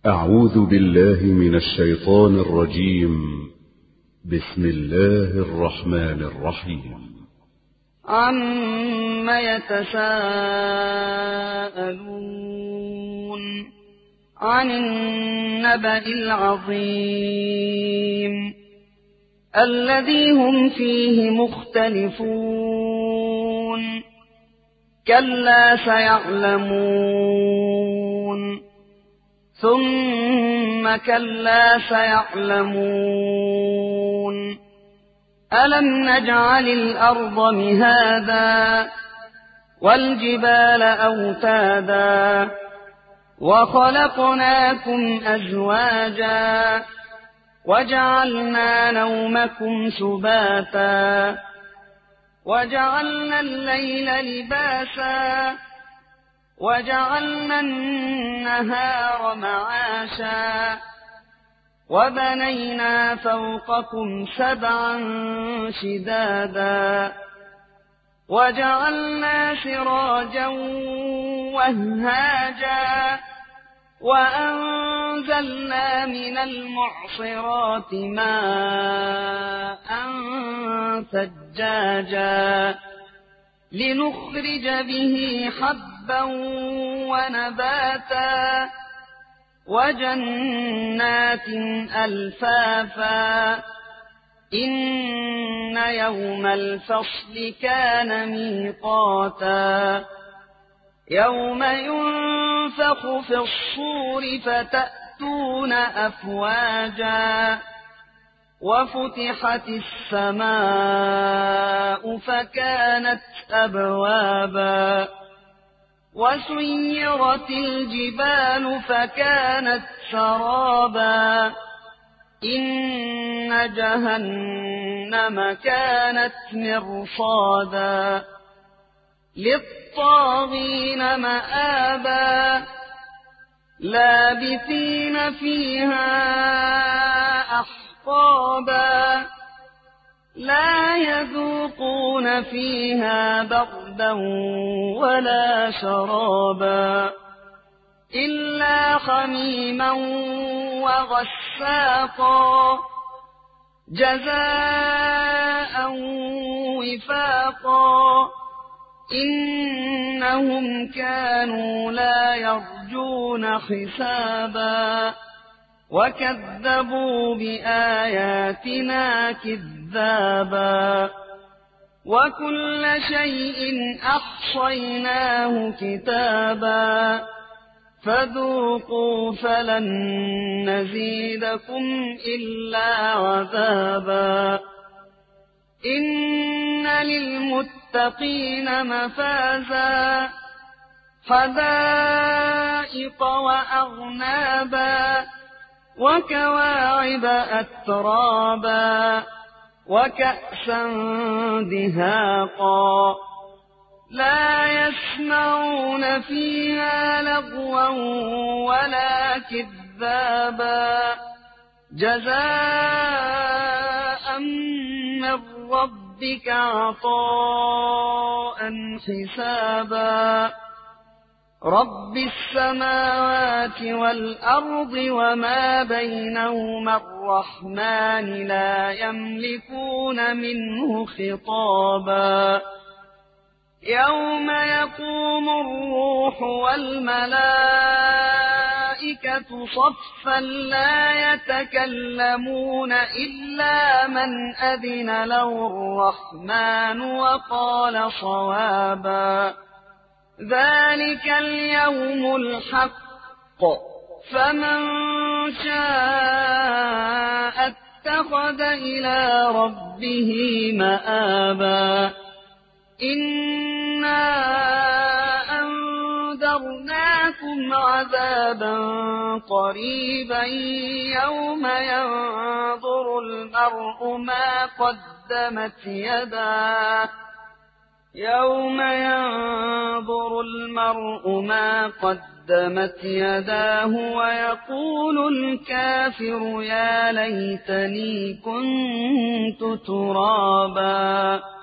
أعوذ بالله من الشيطان الرجيم. بسم الله الرحمن الرحيم. عَمَّ يَتَسَاءَلُونَ عَنِ النَّبَإِ الْعَظِيمِ الَّذِي هُمْ فِيهِ مُخْتَلِفُونَ كَلَّا سَيَعْلَمُونَ ثُمَّ كَلَّا سَيَعْلَمُونَ أَلَمْ نَجْعَلِ الْأَرْضَ مِهَادًا وَالْجِبَالَ أَوْتَادًا وَخَلَقْنَاكُمْ أَزْوَاجًا وَجَعَلْنَا نَوْمَكُمْ سُبَاتًا وَجَعَلْنَا اللَّيْلَ لِبَاسًا وَجَعَلْنَا النَّهَارَ مَعَاشًا وَبَنَيْنَا فَوْقَكُمْ سَبْعًا شِدَادًا وَجَعَلْنَا سِرَاجًا وَهَّاجًا وَأَنزَلْنَا مِنَ الْمُعْصِرَاتِ مَاءً ثَجَّاجًا لِنُخْرِجَ بِهِ حَبًّا وَنَبَاتًا وَجَنَّاتٍ أَلْفَافًا إِنَّ يَوْمَ الْفَصْلِ كَانَ مِيقَاتًا يَوْمَ يُنفَخُ فِي الصُّورِ فَتَأْتُونَ أَفْوَاجًا وَفُتِحَتِ السَّمَاءُ فَكَانَتْ أَبْوَابًا وَسُيِّرَتِ الْجِبَالُ فَكَانَتْ سَرَابًا إِنَّ جَهَنَّمَ كَانَتْ مِرْصَادًا لِلطَّاغِينَ مَآبًا لَابِثِينَ فِيهَا أَحْقَابًا لَا يَذُوقُونَ فِيهَا بَرْدًا وَلَا شَرَابًا إِلَّا حَمِيمًا وَغَسَّاقًا جَزَاءً وِفَاقًا إِنَّهُمْ كَانُوا لَا يَرْجُونَ حِسَابًا وَكَذَّبُوا بِآيَاتِنَا كِذَّابًا وَكُلَّ شَيْءٍ أَحْصَيْنَاهُ كِتَابًا فَذُوقُوا فَلَن نَّزِيدَكُمْ إِلَّا عَذَابًا إِنَّ لِلْمُتَّقِينَ مَفَازًا حَدَائِقَ وَأَعْنَابًا وَكَوَاعِبَ أَتْرَابًا وَكَأْسًا دِهَاقًا لَا يَسْمَعُونَ فِيهَا لَغْوًا وَلَا كِذَّابًا جَزَاءً مِّن رَّبِّكَ عَطَاءً حِسَابًا رَبِّ السَّمَاوَاتِ وَالْأَرْضِ وَمَا بَيْنَهُمَا الرَّحْمَٰنِ لَا يَمْلِكُونَ مِنْهُ خِطَابًا يَوْمَ يَقُومُ الرُّوحُ وَالْمَلَائِكَةُ صَفًّا لَّا يَتَكَلَّمُونَ إِلَّا مَنْ أَذِنَ لَهُ الرَّحْمَٰنُ وَقَالَ صَوَابًا ذَلِكَ الْيَوْمُ الْحَقُّ فَمَن شَاءَ اتَّخَذَ إِلَىٰ رَبِّهِ مَآبًا إِنَّا أَنذَرْنَاكُمْ عَذَابًا قَرِيبًا يَوْمَ يَنظُرُ الْمَرْءُ مَا قَدَّمَتْ يَدَاهُ وَيَقُولُ الْكَافِرُ يَا لَيْتَنِي كُنتُ تُرَابًا